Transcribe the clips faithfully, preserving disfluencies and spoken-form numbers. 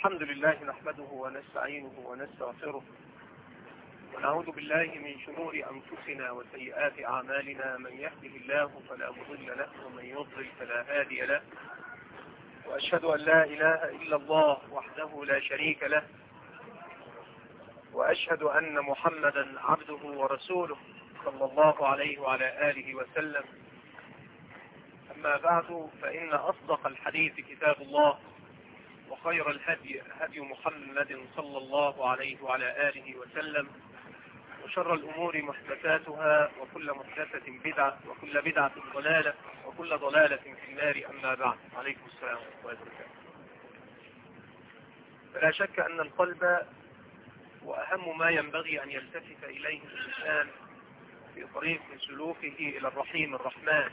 الحمد لله نحمده ونستعينه ونستغفره ونعوذ بالله من شرور أنفسنا وسيئات أعمالنا. من يهده الله فلا مضل له ومن يضلل فلا هادي له، وأشهد أن لا إله إلا الله وحده لا شريك له، وأشهد أن محمدا عبده ورسوله صلى الله عليه وعلى آله وسلم. أما بعد، فإن أصدق الحديث كتاب الله، وخير الهدي هدي محمد صلى الله عليه وعلى آله وسلم، وشر الأمور محدثاتها، وكل محدثة بدعة، وكل بدعة ضلالة، وكل ضلالة في النار. أما بعد، عليكم السلام ورحمة الله وبركاته. فلا شك أن القلب وأهم ما ينبغي أن يلتفت إليه الإنسان في طريق سلوكه إلى الرحيم الرحمن،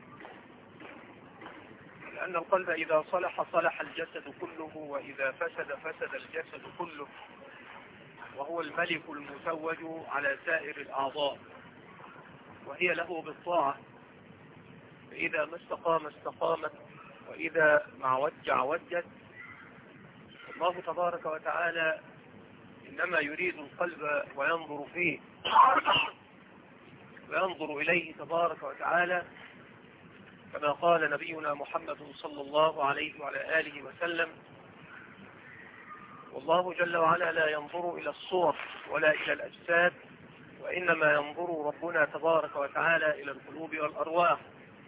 لأن القلب إذا صلح صلح الجسد كله، وإذا فسد فسد الجسد كله، وهو الملك المتوج على سائر الأعضاء، وهي له بالطاعة. فإذا ما استقام استقامت، وإذا ما وجع وجت. الله تبارك وتعالى إنما يريد القلب وينظر فيه وينظر إليه تبارك وتعالى، كما قال نبينا محمد صلى الله عليه وعلى آله وسلم: والله جل وعلا لا ينظر إلى الصور ولا إلى الأجساد، وإنما ينظر ربنا تبارك وتعالى إلى القلوب والأرواح.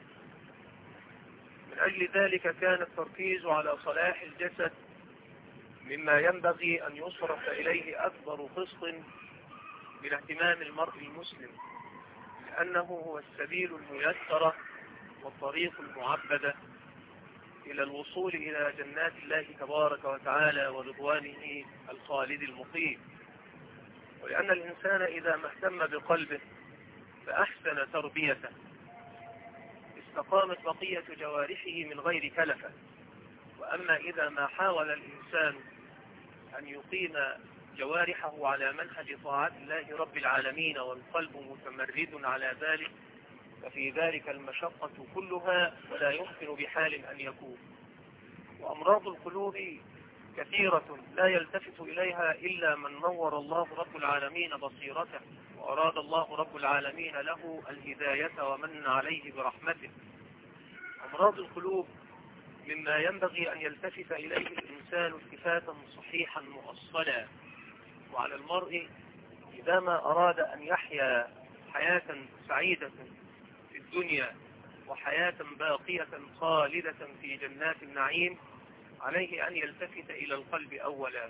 من أجل ذلك كان التركيز على صلاح الجسد مما ينبغي أن يصرف إليه أكبر قسط من اهتمام المرء المسلم، لأنه هو السبيل الميسر والطريق المعبدة إلى الوصول إلى جنات الله تبارك وتعالى ورضوانه الخالد المقيم. ولأن الإنسان إذا ما اهتم بقلبه فأحسن تربيته، استقامت بقية جوارحه من غير كلفة. وأما إذا ما حاول الإنسان أن يقيم جوارحه على منهج طاعة الله رب العالمين والقلب متمرد على ذلك، ففي ذلك المشقة كلها، ولا يمكن بحال أن يكون. وأمراض القلوب كثيرة لا يلتفت إليها إلا من نور الله رب العالمين بصيرته، وأراد الله رب العالمين له الهداية ومن عليه برحمته. أمراض القلوب مما ينبغي أن يلتفت إليه الإنسان التفاتا صحيحا مؤصلا. وعلى المرء إذا ما أراد أن يحيا حياة سعيدة في الدنيا وحياة باقية خالدة في جنات النعيم، عليه أن يلتفت إلى القلب أولا.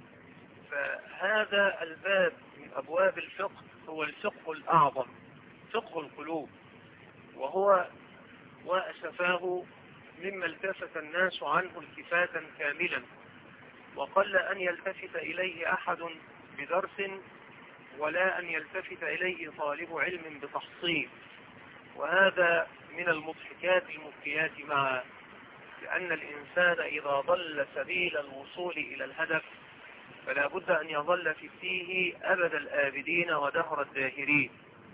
فهذا الباب من أبواب الفقه هو الفقه الأعظم، فقه القلوب، وهو وأسفاه مما التفت الناس عنه التفاتا كاملا، وقل أن يلتفت إليه أحد بدرس، ولا أن يلتفت إليه طالب علم بتحصيل. وهذا من المضحكات المبكيات معا، لأن الإنسان إذا ضل سبيل الوصول إلى الهدف فلا بد أن يظل في فيه أبد الآبدين ودهر الداهرين.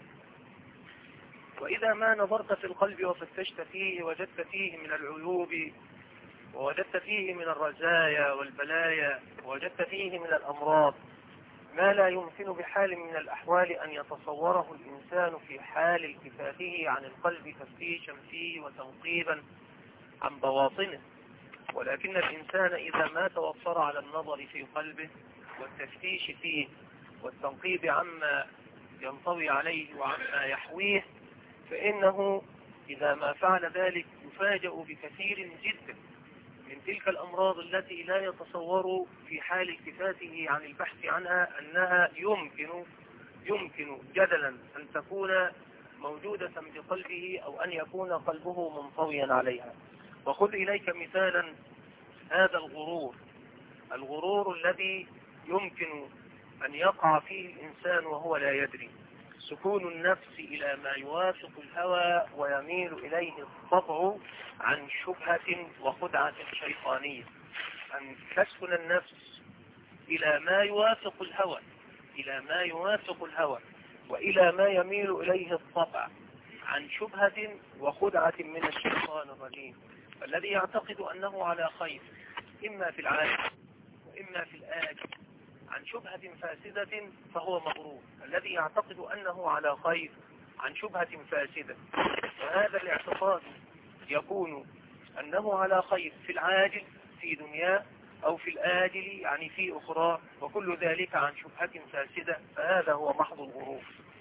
وإذا ما نظرت في القلب وفتشت فيه وجدت فيه من العيوب، ووجدت فيه من الرزايا والبلايا، ووجدت فيه من الأمراض ما لا يمكن بحال من الأحوال أن يتصوره الإنسان في حال التفاته عن القلب تفتيشا فيه وتنقيبا عن بواطنه. ولكن الإنسان إذا ما توفر على النظر في قلبه والتفتيش فيه والتنقيب عما ينطوي عليه وعما يحويه، فإنه إذا ما فعل ذلك يفاجأ بكثير جدا من تلك الأمراض التي لا يتصور في حال التفاته عن البحث عنها أنها يمكن يمكن جدلا أن تكون موجودة بقلبه، أو أن يكون قلبه منطويا عليها. وخذ إليك مثالا هذا الغرور الغرور الذي يمكن أن يقع فيه الإنسان وهو لا يدري. سكون النفس إلى ما يوافق الهوى ويميل إليه الطبع عن شبهة وخدعة شيطانية. أن تسكن النفس إلى ما يوافق الهوى إلى ما يوافق الهوى وإلى ما يميل إليه الطبع عن شبهة وخدعة من الشيطان الرجيم، الذي يعتقد أنه على خير إما في العالم إما في الآجل عن شبهة فاسدة فهو مغرور، الذي يعتقد أنه على خير عن شبهة فاسدة، وهذا الاعتقاد يكون أنه على خير في العاجل في دنياه أو في الآجل يعني في أخرى، وكل ذلك عن شبهة فاسدة، فهذا هو محض الغرور.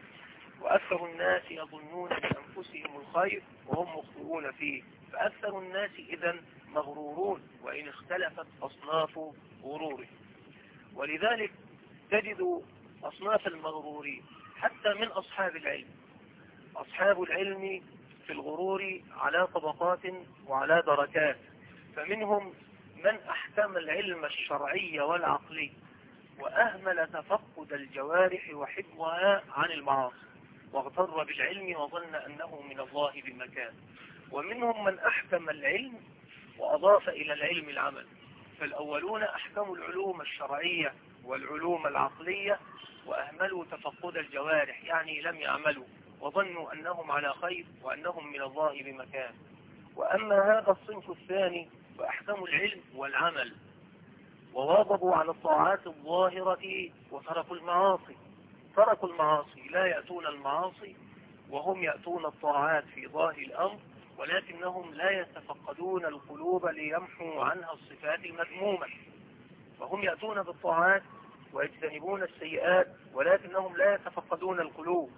وأكثر الناس يظنون بأنفسهم الخير وهم مخطئون فيه، فأكثر الناس إذن مغرورون وإن اختلفت أصناف غروره. ولذلك تجد أصناف المغرورين حتى من أصحاب العلم. أصحاب العلم في الغرور على طبقات وعلى دركات، فمنهم من أحكم العلم الشرعي والعقلي وأهمل تفقد الجوارح وحفظها عن المعاصي واغتر بالعلم وظن أنه من الله بمكان. ومنهم من أحكم العلم وأضاف إلى العلم العمل، فالأولون أحكموا العلوم الشرعية والعلوم العقلية وأهملوا تفقد الجوارح، يعني لم يعملوا وظنوا أنهم على خير وأنهم من الله بمكان. وأما هذا الصنف الثاني فأحكموا العلم والعمل وواظبوا على الطاعات الظاهرة وتركوا المعاصي. تركوا المعاصي، لا يأتون المعاصي وهم يأتون الطاعات في ظاهر الأمر، ولكنهم لا يتفقدون القلوب ليمحوا عنها الصفات المذمومة. فهم يأتون بالطاعات ويجتنبون السيئات، ولكنهم لا يتفقدون القلوب،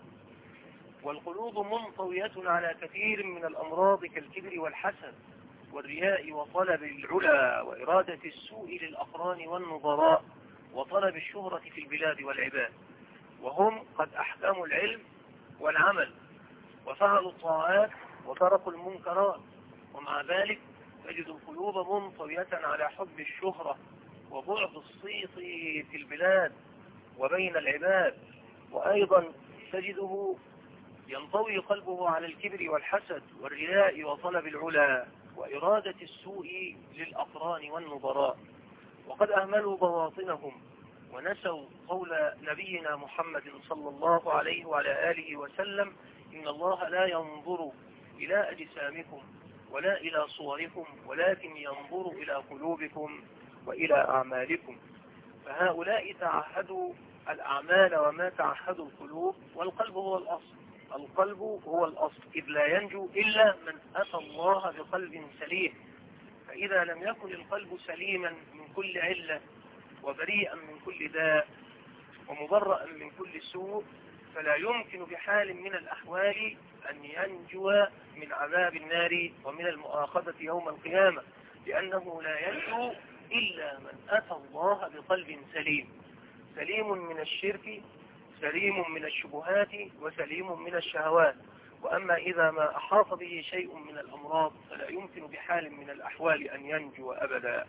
والقلوب منطوية على كثير من الأمراض كالكبر والحسد والرياء وطلب العلا وإرادة السوء للأقران والنظراء وطلب الشهرة في البلاد والعباد. وهم قد أحكموا العلم والعمل وفعلوا الطاعات وتركوا المنكرات، ومع ذلك تجد القلوب منطوية على حب الشهرة وبعد الصيت في البلاد وبين العباد. وأيضا تجده ينطوي قلبه على الكبر والحسد والرياء وطلب العلا وإرادة السوء للأقران والنظراء، وقد أهملوا بواطنهم ونسوا قول نبينا محمد صلى الله عليه وعلى آله وسلم: إن الله لا ينظر إلى أجسامكم ولا إلى صوركم ولكن ينظر إلى قلوبكم وإلى أعمالكم. فهؤلاء تعهدوا الأعمال وما تعهدوا القلوب، والقلب هو الأصل. القلب هو الأصل، إذ لا ينجو إلا من أتى الله بقلب سليم. فإذا لم يكن القلب سليما من كل علة وبريئا من كل داء ومبرأ من كل سوء، فلا يمكن بحال من الأحوال أن ينجو من عذاب النار ومن المؤاخذة يوم القيامة، لأنه لا ينجو إلا من أتى الله بقلب سليم، سليم من الشرك، سليم من الشبهات، وسليم من الشهوات. وأما إذا ما أحاط به شيء من الأمراض فلا يمكن بحال من الأحوال أن ينجو أبدا.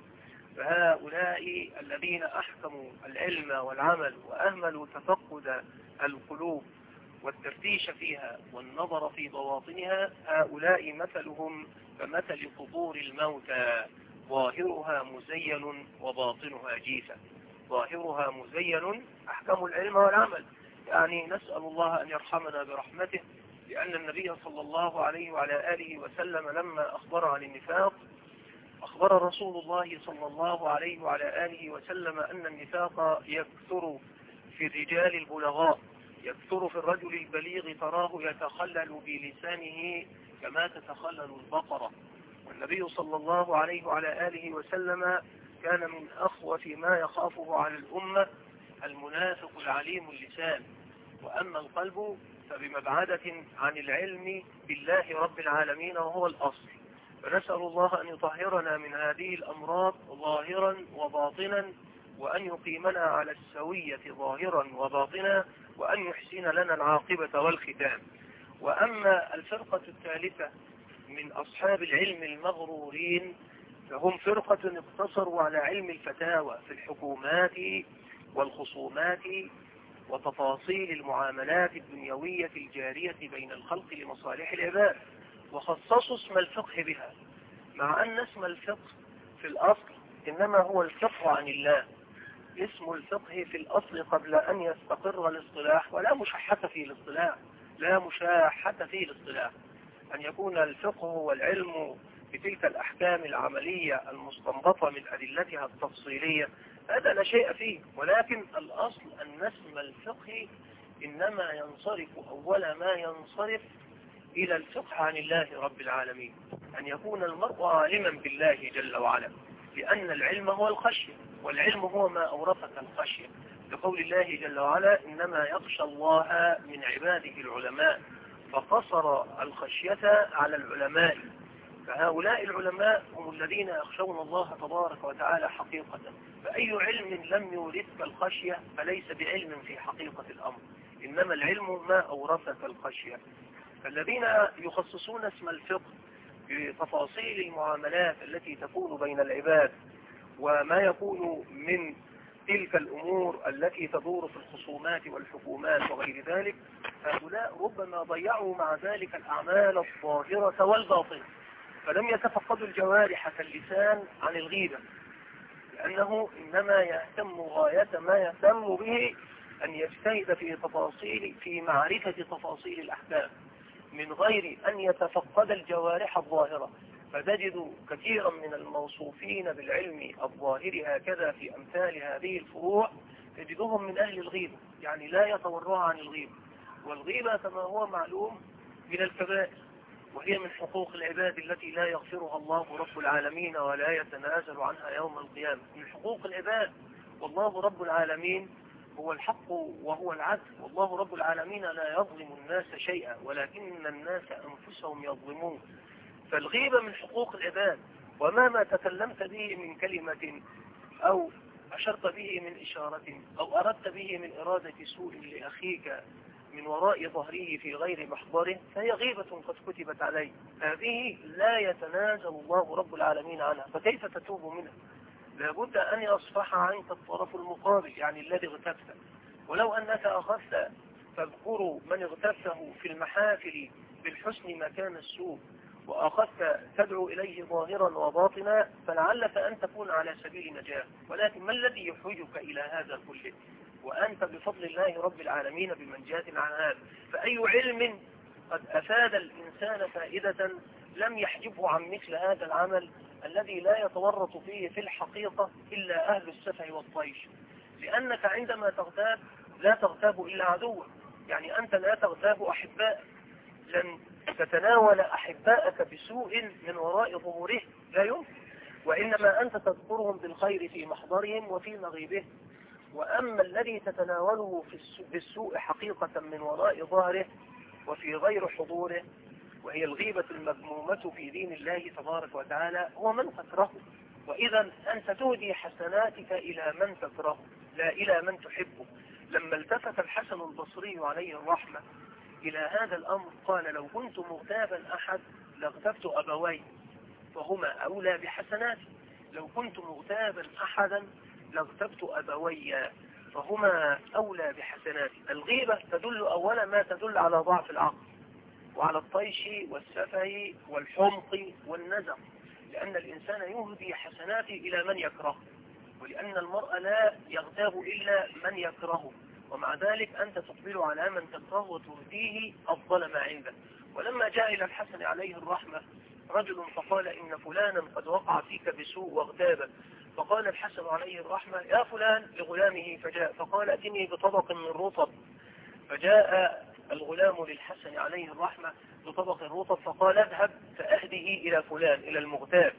فهؤلاء الذين أحكموا العلم والعمل وأهملوا تفقد القلوب والتفتيش فيها والنظر في بواطنها، هؤلاء مثلهم كمثل قبور الموتى، ظاهرها مزين وباطنها جيفة. ظاهرها مزين، أحكموا العلم والعمل، يعني نسأل الله أن يرحمنا برحمته، لأن النبي صلى الله عليه وعلى آله وسلم لما أخبر عن النفاق أخبر رسول الله صلى الله عليه وعلى آله وسلم أن النفاق يكثر في الرجال البلغاء، يكثر في الرجل البليغ، تراه يتخلل بلسانه كما تتخلل البقرة. والنبي صلى الله عليه وعلى آله وسلم كان من أخوف ما يخافه على الأمة المنافق العليم اللسان. وأما القلب فبمبعدة عن العلم بالله رب العالمين وهو الأصل. فنسأل الله أن يطهرنا من هذه الأمراض ظاهرا وباطنا، وأن يقيمنا على السوية ظاهرا وباطنا، وأن يحسن لنا العاقبة والختام. وأما الفرقة الثالثة من أصحاب العلم المغرورين فهم فرقة اقتصروا على علم الفتاوى في الحكومات والخصومات وتفاصيل المعاملات الدنيوية الجارية بين الخلق لمصالح العباد، وخصصوا اسم الفقه بها، مع أن اسم الفقه في الأصل إنما هو الفقه عن الله. اسم الفقه في الأصل قبل أن يستقر الاصطلاح، ولا مشاحة في الاصطلاح، لا مشاحة في الاصطلاح، أن يكون الفقه والعلم بتلك الأحكام العملية المستنبطة من أدلتها التفصيلية هذا لا شيء فيه، ولكن الأصل أن اسم الفقه إنما ينصرف أول ما ينصرف إلى الفقه عن الله رب العالمين، أن يكون المرء عالما بالله جل وعلا، لأن العلم هو الخشية، والعلم هو ما أورثك الخشية، لقول الله جل وعلا إنما يخشى الله من عباده العلماء، فقصر الخشية على العلماء، فهؤلاء العلماء هم الذين يخشون الله تبارك وتعالى حقيقة. فأي علم لم يورثك الخشية فليس بعلم في حقيقة الأمر، إنما العلم ما أورثك الخشية. فالذين يخصصون اسم الفقه بتفاصيل المعاملات التي تكون بين العباد وما يكون من تلك الأمور التي تدور في الخصومات والحكومات وغير ذلك، هؤلاء ربما ضيعوا مع ذلك الأعمال الظاهرة والباطنة، فلم يتفقدوا الجوارح كاللسان عن الغيبة، لأنه إنما يهتم غاية ما يهتم به أن يجتهد في تفاصيل في معرفة تفاصيل الأحكام من غير أن يتفقد الجوارح الظاهرة. فتجد كثيرا من الموصوفين بالعلم الظاهر هكذا في أمثال هذه الفروع تجدهم من أهل الغيبة، يعني لا يتورع عن الغيبة، والغيبة كما هو معلوم من الكبائر، وهي من حقوق العباد التي لا يغفرها الله رب العالمين ولا يتنازل عنها يوم القيامة، من حقوق العباد. والله رب العالمين هو الحق وهو العدل، والله رب العالمين لا يظلم الناس شيئا ولكن الناس أنفسهم يظلمون. فالغيبة من حقوق العباد، ومهما تكلمت به من كلمة أو أشرت به من إشارة أو أردت به من إرادة سوء لأخيك من وراء ظهره في غير محضره فهي غيبة قد كتبت عليه، هذه لا يتنازل الله رب العالمين عنها، فكيف تتوب منها؟ لابد أن يصفح عنك الطرف المقابل، يعني الذي اغتبته، ولو أنك أخذت تذكر من اغتبته في المحافل بالحسن مكان السوء وأخذت تدعو إليه ظاهرا وباطنا فلعلك أن تكون على سبيل نجاة، ولكن ما الذي يحوجك إلى هذا كله وأنت بفضل الله رب العالمين بمنجاة عن هذا؟ فأي علم قد أفاد الإنسان فائدة لم يحجبه عن مثل هذا العمل الذي لا يتورط فيه في الحقيقة إلا أهل السفه والطيش، لأنك عندما تغتاب لا تغتاب إلا عدوك، يعني أنت لا تغتاب أحبائك، لن تتناول أحبائك بسوء من وراء ظهوره، لا يمكن، وإنما أنت تذكرهم بالخير في محضرهم وفي مغيبهم. وأما الذي تتناوله في بالسوء حقيقة من وراء ظهره وفي غير حضوره، وهي الغيبة المذمومة في دين الله تبارك وتعالى، هو من تكرهه، وإذا أنت تهدي حسناتك إلى من تكرهه لا إلى من تحبه. لما التفت الحسن البصري عليه الرحمة إلى هذا الأمر قال لو كنت مغتابا أحد لاغتبت أبوي فهما أولى بحسناتي، لو كنت مغتابا أحدا لاغتبت أبوي فهما أولى بحسناتي. الغيبة تدل أولا ما تدل على ضعف العقل وعلى الطيش والسفه والحمق والنزع، لأن الإنسان يهدي حسناته إلى من يكره، ولأن المرء لا يغتاب إلا من يكرهه، ومع ذلك أنت تقبل على من تكره وتهديه أفضل ما عندك. ولما جاء إلى الحسن عليه الرحمة رجل فقال إن فلانا قد وقع فيك بسوء واغتابك، فقال الحسن عليه الرحمة يا فلان لغلامه فجاء فقال اتني بطبق من رطب، فجاء الغلام للحسن عليه الرحمة بطبق الرطب فقال اذهب فأهده إلى فلان إلى المغتاب.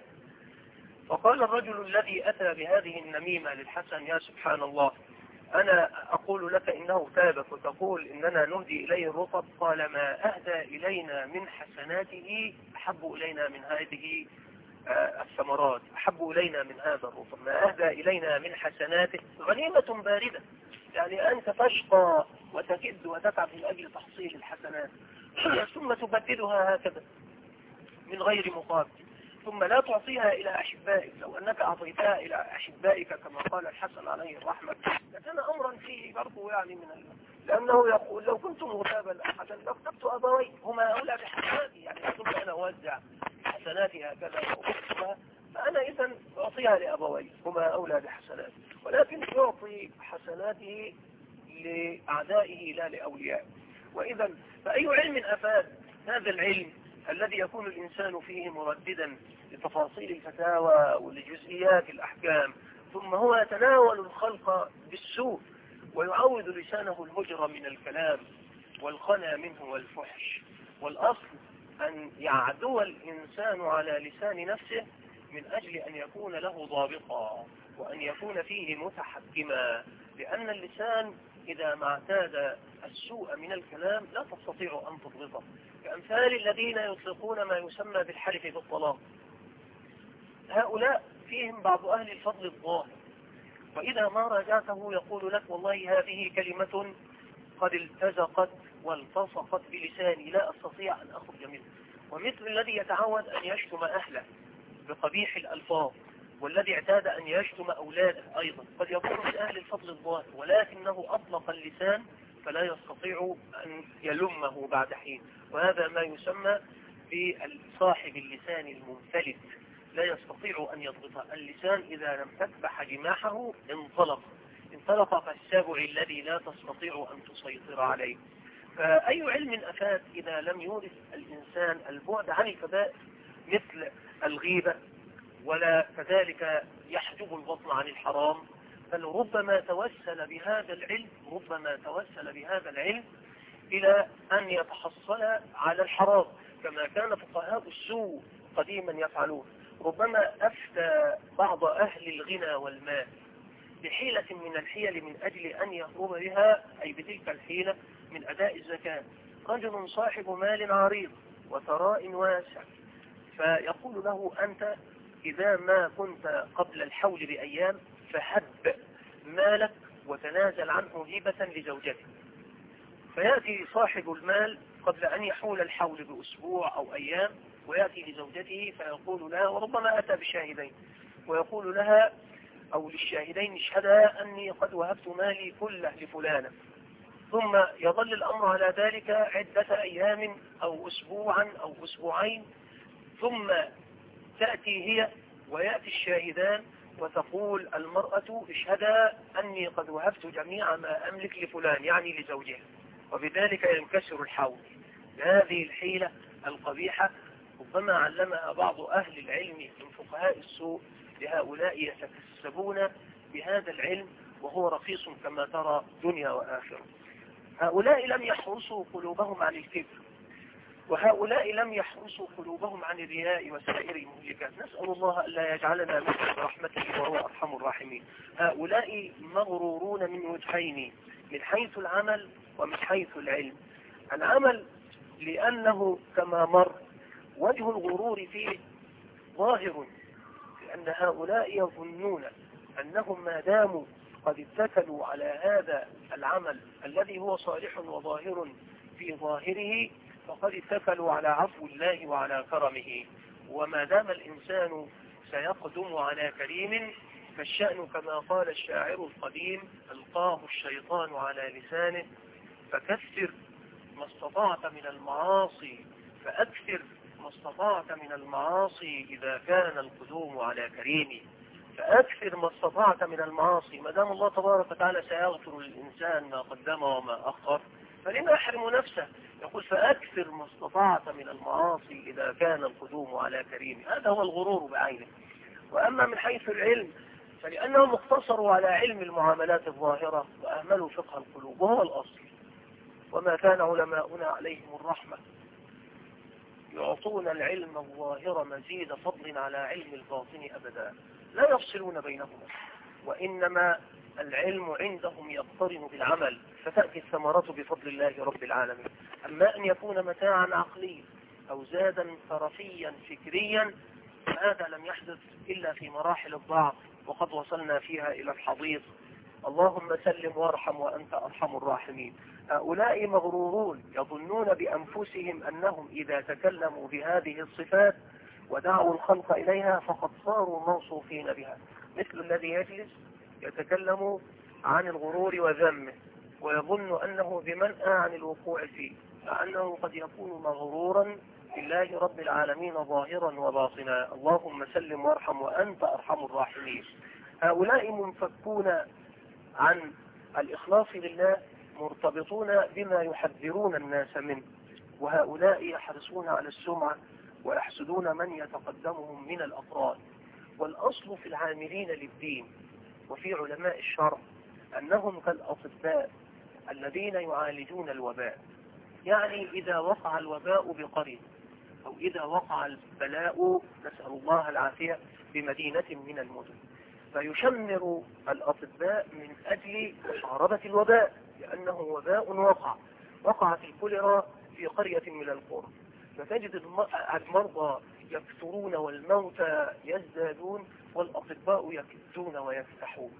فقال الرجل الذي أتى بهذه النميمة للحسن يا سبحان الله، أنا أقول لك إنه تابك وتقول إننا نهدي إليه الرطب، قال ما أهدى إلينا من حسناته أحب إلينا من هذه الثمرات، أحب إلينا من هذا الرطب، ما أهدى إلينا من حسناته غنيمة باردة، يعني أنت تشقى وتكد وتتعب من أجل تحصيل الحسنات ثم تبدلها هكذا من غير مقابل، ثم لا تعطيها إلى أحبائك. لو أنك أعطيتها إلى أحبائك كما قال الحسن عليه الرحمة لكان أمرا فيه برضو يعني من ال... لأنه يقول لو كنت مغتابا أحدا لاغتبت أبوي هما أولى بحسناتي، يعني أظن أنا أوزع حسناتي هكذا وأخذها فأنا إذن أعطيها لأبوي هما أولى بحسناتي، ولكن يعطي حسناته لأعدائه لا لأوليائه. وإذا فأي علم أفاد هذا العلم الذي يكون الإنسان فيه مرددا لتفاصيل الفتاوى ولجزئيات الأحكام ثم هو يتناول الخلق بالسوء ويعود لسانه المجرى من الكلام والخنا منه والفحش. والأصل أن يعدو الإنسان على لسان نفسه من أجل أن يكون له ضابطا وأن يكون فيه متحكما، لأن اللسان إذا ما اعتاد السوء من الكلام لا تستطيع أن تضبطه، كأمثال الذين يطلقون ما يسمى بالحلف بالطلاق. هؤلاء فيهم بعض أهل الفضل الظاهر، وإذا ما راجعته يقول لك والله هذه كلمة قد التزقت والتصقت بلساني لا أستطيع أن أخرج منه. ومثل الذي يتعود أن يشتم أهله بقبيح الألفاظ، والذي اعتاد أن يشتم أولاده أيضا قد يكون من أهل الفضل الظاهر، ولكنه أطلق اللسان فلا يستطيع أن يلمه بعد حين، وهذا ما يسمى بصاحب اللسان المنفلت، لا يستطيع أن يضبطه. اللسان إذا لم تكبح جماحه انطلق انطلق كالسبع الذي لا تستطيع أن تسيطر عليه. فأي علم أفاد إذا لم يورث الإنسان البعد عن الكبائر مثل الغيبة، ولا كذلك يحجب البطن عن الحرام، بل ربما توسل بهذا العلم ربما توسل بهذا العلم إلى أن يتحصل على الحرام، كما كان فقهاء السوء قديما يفعلون. ربما أفتى بعض أهل الغنى والمال بحيلة من الحيل من أجل أن يهرب بها، أي بتلك الحيلة، من أداء الزكاة. رجل صاحب مال عريض وثراء واسع، فيقول له أنت إذا ما كنت قبل الحول بأيام فهب مالك وتنازل عنه هبة لزوجته. فيأتي صاحب المال قبل أن يحول الحول بأسبوع أو أيام ويأتي لزوجته فيقول لها، وربما أتى بشاهدين، ويقول لها أو للشاهدين اشهدا أني قد وهبت مالي كله لفلانة. ثم يظل الأمر على ذلك عدة أيام أو أسبوعا أو أسبوعين، ثم تأتي هي ويأتي الشاهدان وتقول المرأة اشهدا أني قد وهبت جميع ما أملك لفلان، يعني لزوجها، وبذلك ينكسر الحول. هذه الحيلة القبيحة ربما علمها بعض أهل العلم من فقهاء السوء لهؤلاء يتكسبون بهذا العلم، وهو رخيص كما ترى دنيا وآخرة. هؤلاء لم يحرسوا قلوبهم عن الكبر، وهؤلاء لم يحرسوا قلوبهم عن الرياء وسائر المهلكات. نسأل الله ألا يجعلنا منهم برحمته وهو أرحم الراحمين. هؤلاء مغرورون من وجهين، من حيث العمل ومن حيث العلم. العمل لأنه كما مر وجه الغرور فيه ظاهر، لأن هؤلاء يظنون أنهم ما داموا قد اتكلوا على هذا العمل الذي هو صالح وظاهر في ظاهره فقد اتكلوا على عفو الله وعلى كرمه. وما دام الإنسان سيقدم على كريم فالشأن كما قال الشاعر القديم ألقاه الشيطان على لسانه فكثر ما استطعت من المعاصي فأكثر ما استطعت من المعاصي إذا كان القدوم على كريم. فأكثر ما استطعت من المعاصي، ما دام الله تبارك وتعالى سيغفر للإنسان ما قدم وما أخر فلما يحرم نفسه. يقول فأكثر ما استطعت من المعاصي إذا كان القدوم على كريم. هذا هو الغرور بعينه. وأما من حيث العلم فلأنهم اقتصروا على علم المعاملات الظاهرة وأهملوا فقه القلوب، وهو الأصل. وما كان علماؤنا عليهم الرحمة يعطون العلم الظاهر مزيد فضل على علم الباطن أبدا، لا يفصلون بينهما، وإنما العلم عندهم يقترن بالعمل فتأتي الثمرة بفضل الله رب العالمين. أما أن يكون متاعا عقليا أو زادا طرفيا فكريا فهذا لم يحدث إلا في مراحل الضعف، وقد وصلنا فيها إلى الحضيض. اللهم سلم وارحم وأنت أرحم الراحمين. هؤلاء مغرورون يظنون بأنفسهم أنهم إذا تكلموا بهذه الصفات ودعوا الخلق إليها فقد صاروا موصوفين بها، مثل الذي يجلس يتكلم عن الغرور وذمه ويظن أنه بمنأى عن الوقوع فيه، فأنه قد يكون مغرورا بالله رب العالمين ظاهرا وباطنا. اللهم سلم وارحم وأنت أرحم الراحمين. هؤلاء منفكون عن الإخلاص لله، مرتبطون بما يحذرون الناس منه، وهؤلاء يحرصون على السمعة ويحسدون من يتقدمهم من الأفراد. والأصل في العاملين للدين وفي علماء الشرع أنهم كالأطباء الذين يعالجون الوباء. يعني إذا وقع الوباء بقرية أو إذا وقع البلاء نسأل الله العافية بمدينة من المدن، فيشمر الأطباء من أجل محاربة الوباء، لأنه وباء وقع وقعت الكوليرا في قرية من القرى، فتجد المرضى يكثرون والموتى يزدادون والأطباء يكدون ويفتحون.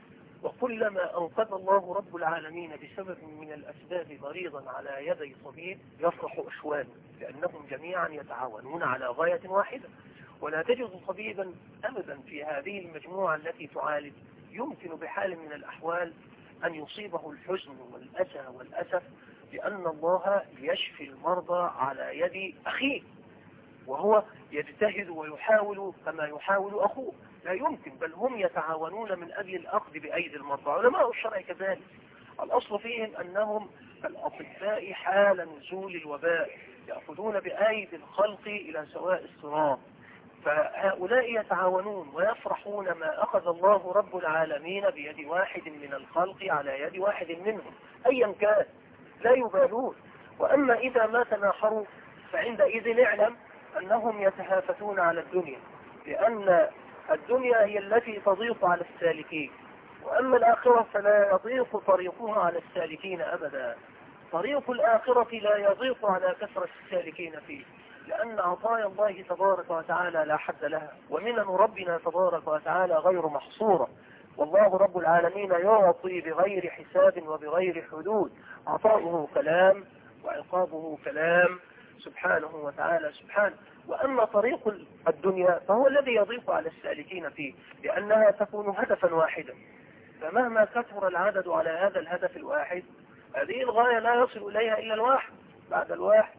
وكلما أنقذ الله رب العالمين بسبب من الأسباب مريضا على يدي طبيب يفرح أشوانه، لأنهم جميعا يتعاونون على غاية واحدة. ولا تجد طبيبا أبدا في هذه المجموعة التي تعالج يمكن بحال من الأحوال أن يصيبه الحزن والأسى والأسف، لأن الله يشفي المرضى على يد أخيه، وهو يجتهد ويحاول كما يحاول أخوه. لا يمكن، بل هم يتعاونون من أجل الأخذ بأيدي المرضى. علماء الشرع كذلك الأصل فيهم أنهم الأطباء حال نزول الوباء يأخذون بأيدي الخلق إلى سواء الصراط، فهؤلاء يتعاونون ويفرحون ما أخذ الله رب العالمين بيد واحد من الخلق على يد واحد منهم أيا كان، لا يبالون. وأما إذا ما تناحروا فعندئذ نعلم أنهم يتهافتون على الدنيا، لأن الدنيا هي التي تضيق على السالكين، وأما الآخرة فلا يضيق طريقها على السالكين أبدا. طريق الآخرة لا يضيق على كثرة السالكين فيه، لأن عطايا الله تبارك وتعالى لا حد لها، ومنن ربنا تبارك وتعالى غير محصورة. والله رب العالمين يعطي بغير حساب وبغير حدود، عطاؤه كلام وعقابه كلام سبحانه وتعالى سبحانه. وأما طريق الدنيا فهو الذي يضيق على السالكين فيه، لأنها تكون هدفا واحدا، فمهما كثر العدد على هذا الهدف الواحد هذه الغاية لا يصل إليها إلا الواحد بعد الواحد،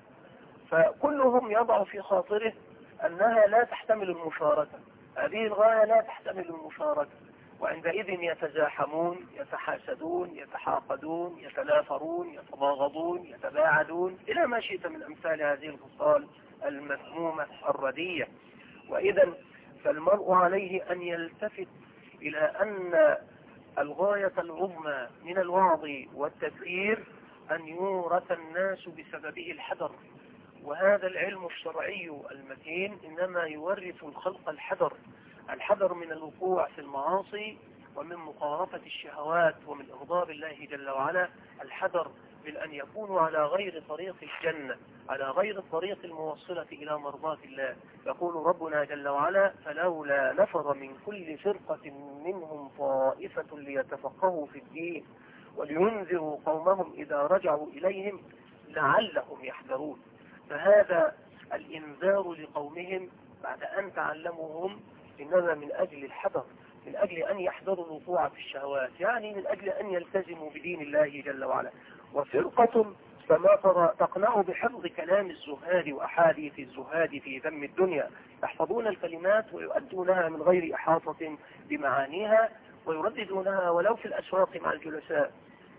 فكلهم يضع في خاطره أنها لا تحتمل المشاركة، هذه الغاية لا تحتمل المشاركة، وعندئذ يتزاحمون يتحاسدون يتحاقدون يتنافرون يتباغضون يتباعدون إلى ما شئت من أمثال هذه الخصال المذمومة الردية. وإذا فالمرء عليه أن يلتفت إلى أن الغاية العظمى من الوعظ والتذكير أن يورث الناس بسببه الحذر، وهذا العلم الشرعي المتين إنما يورث الخلق الحذر، الحذر من الوقوع في المعاصي ومن مقارفة الشهوات ومن إغضاب الله جل وعلا، الحذر من أن يكونوا على غير طريق الجنة، على غير الطريق الموصلة إلى مرضاة الله. يقول ربنا جل وعلا: فلولا نفر من كل فرقة منهم طائفة ليتفقهوا في الدين ولينذروا قومهم إذا رجعوا إليهم لعلهم يحذرون. فهذا الإنذار لقومهم بعد أن تعلموهم إنما من أجل الحذر، من أجل أن يحذروا الوقوع في الشهوات، يعني من أجل أن يلتزموا بدين الله جل وعلا. وفرقة فما ترى تقنع بحفظ كلام الزهاد وأحاديث الزهاد في ذم الدنيا، يحفظون الكلمات ويؤدونها من غير إحاطة بمعانيها ويرددونها ولو في الأسواق مع الجلساء.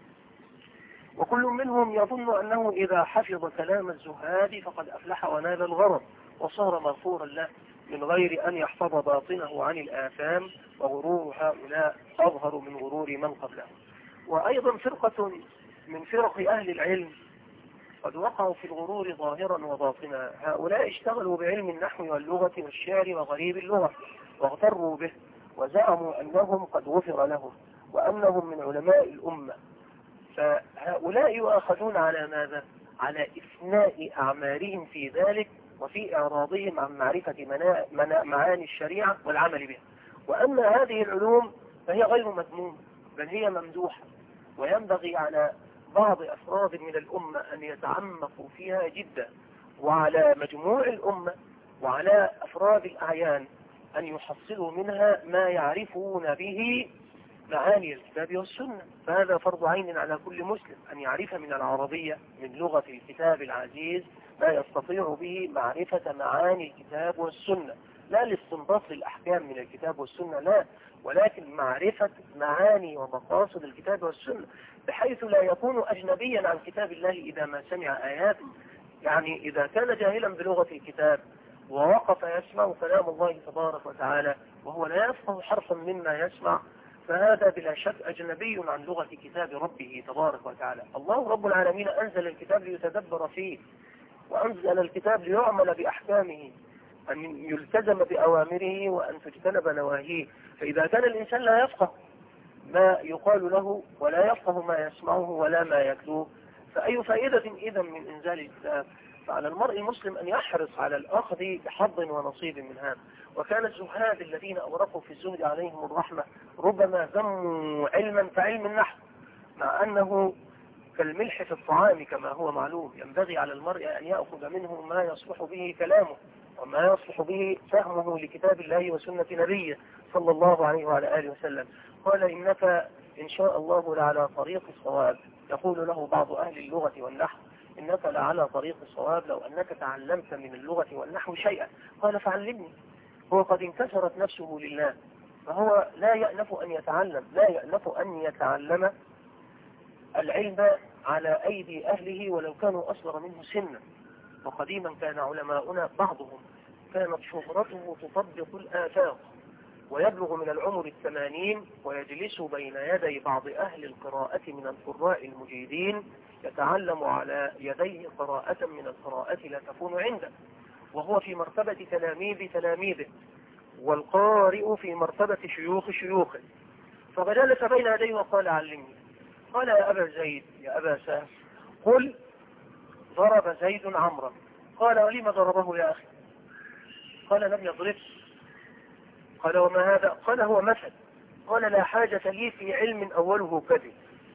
وكل منهم يظن أنه إذا حفظ كلام الزهاد فقد أفلح ونال الغرض وصار مغفورا له، من غير أن يحفظ باطنه عن الآثام، وغرور هؤلاء أظهر من غرور من قبله. وأيضا فرقة من فرق أهل العلم قد وقعوا في الغرور ظاهرا وباطنا، هؤلاء اشتغلوا بعلم النحو واللغة والشعر وغريب اللغة واغتروا به، وزعموا أنهم قد غفر لهم وأنهم من علماء الأمة. فهؤلاء يؤاخذون على ماذا؟ على إثناء أعمالهم في ذلك وفي إعراضهم عن معرفة منا... منا... معاني الشريعة والعمل بها. وأما هذه العلوم فهي غير مذمومة بل هي ممدوحة، وينبغي على بعض أفراد من الأمة أن يتعمقوا فيها جدا، وعلى مجموع الأمة وعلى أفراد الأعيان أن يحصلوا منها ما يعرفون به معاني الكتاب والسنة. فهذا فرض عين على كل مسلم أن يعرف من العربية من لغة الكتاب العزيز ما يستطيع به معرفة معاني الكتاب والسنة، لا لاستنباط الأحكام من الكتاب والسنة لا، ولكن معرفة معاني ومقاصد الكتاب والسنة، بحيث لا يكون أجنبيا عن كتاب الله إذا ما سمع آياته. يعني إذا كان جاهلا بلغة الكتاب ووقف يسمع كلام الله تبارك وتعالى وهو لا يفقه حرفا مما يسمع، فهذا بلا شك أجنبي عن لغة كتاب ربه تبارك وتعالى. الله رب العالمين أنزل الكتاب ليتدبر فيه، وأنزل الكتاب ليعمل بأحكامه، أن يلتزم بأوامره وأن تجتنب نواهيه. فإذا كان الإنسان لا يفقه ما يقال له ولا يفقه ما يسمعه ولا ما يتلوه، فأي فائدة إذا من إنزال الكتاب؟ فعلى المرء المسلم أن يحرص على الأخذ بحظ ونصيب من هذا. وكان الزهاد الذين أورقوا في الزهد عليهم الرحمة ربما ذموا علما كعلم النحو، مع أنه كالملح في الطعام كما هو معلوم، ينبغي على المرء أن يأخذ منه ما يصلح به كلامه وما يصلح به فهمه لكتاب الله وسنة نبيه صلى الله عليه وعلى آله وسلم. قال إنك إن شاء الله لعلى طريق الصواب. يقول له بعض أهل اللغة والنحو إنك لعلى طريق الصواب لو أنك تعلمت من اللغة والنحو شيئا. قال فعلمني. هو قد انكسرت نفسه لله، فهو لا يأنف أن يتعلم، لا يأنف أن يتعلم العلم على أيدي أهله ولو كانوا أصغر منه سنا. وقديما كان علماؤنا بعضهم كانت شهرته تطبق الآفاق، ويبلغ من العمر الثمانين ويجلس بين يدي بعض أهل القراءة من القراء المجيدين يتعلم على يديه قراءة من القراءة لا تكون عنده، وهو في مرتبة تلاميذ تلاميذه، والقارئ في مرتبة شيوخ شيوخه. فجلس بين يديه وقال علمني. قال يا أبا زيد يا أبا سهل قل ضرب زيد عمرا. قال ولما ضربه يا أخي؟ قال لم يضربه. قال وما هذا؟ قال هو مثل. قال لا حاجة لي في علم أوله كذب.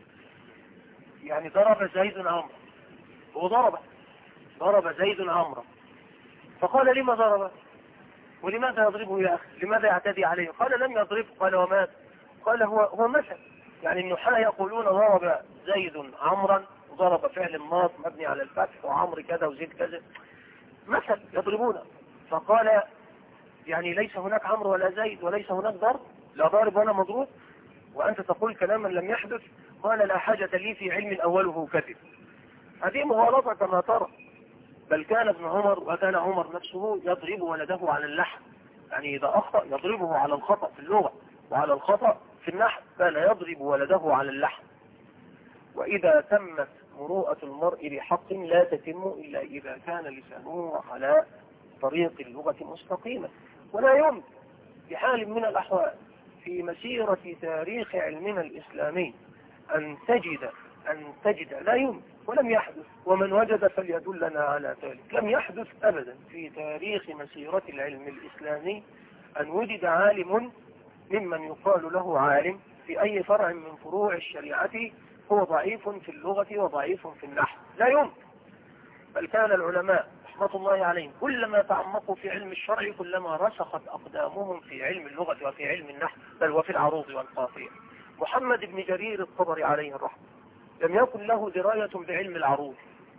يعني ضرب زيد عمرا، وضرب ضرب زيد عمرا. فقال لما ضربه؟ ولماذا يضربه يا أخي؟ لماذا يعتدي عليه؟ قال لم يضربه. قال وماذا؟ قال هو هو مثل. يعني النحاة يقولون ضرب زيد عمرا، ضرب فعل ماض مبني على الفتح، وعمر كذا وزيد كذا، مثل يضربونه. فقال يعني ليس هناك عمرو ولا زيد وليس هناك ضرب، لا ضارب ولا مضروب، وأنت تقول كلاما لم يحدث؟ قال لا حاجة لي في علم أوله كذب. هذه مغالطة كما ترى. بل كان ابن عمر وكان عمر نفسه يضرب ولده على اللحن، يعني إذا أخطأ يضربه على الخطأ في اللغة وعلى الخطأ في النحو، كان يضرب ولده على اللحن. وإذا تمت مروءة المرء بحق لا تتم إلا إذا كان لسانه على طريق اللغة مستقيمة. ولا يمكن بحال من الأحوال في مسيرة تاريخ علمنا الإسلامي أن تجد أن تجد لا يمكن ولم يحدث، ومن وجد فليدلنا على ذلك، لم يحدث أبدا في تاريخ مسيرة العلم الإسلامي أن وجد عالم ممن يقال له عالم في أي فرع من فروع الشريعة هو ضعيف في اللغة وضعيف في النحو، لا يمكن. بل كان العلماء رحمة الله عليهم كلما تعمقوا في علم الشرع كلما رسخت أقدامهم في علم اللغة وفي علم النحو، بل وفي العروض والقافية. محمد بن جرير الطبري عليه الرحمة لم يكن له دراية بعلم العروض،